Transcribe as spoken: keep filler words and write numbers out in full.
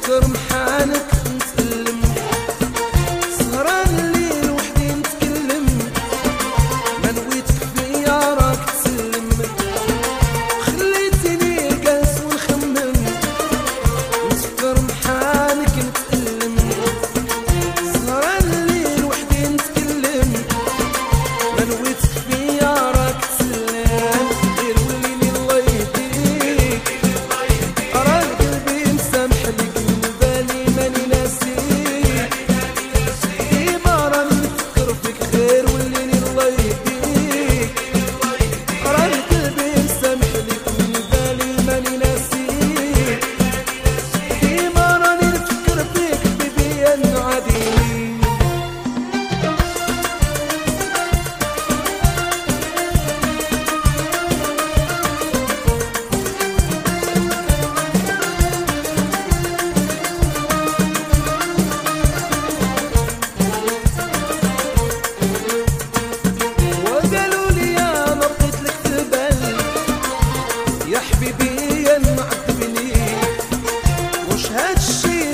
نفكر محالك نتألم، سهران الليل وحدي نتكلم، ما نويتك فيا راك تسلم، خليتني جالس ونخمم، نفكر محالك نتألم، سهران الليل وحدي نتكلم، ما نويتك فيا راك تسلم، غير وليني الله يهديك، راه قلبي مسامح لك من بالي ماني ناسيك، ديما راني نفكر فيك، غير وليني الله يهديك، راه قلبي مسامح لك من بالي ماني ناسيك، ديما راني نفكر فيك بيبي يا نعاديك. وقالوا لي انا بقيت لك تبان، يا حبيبي يا نعذبني، واش هادشي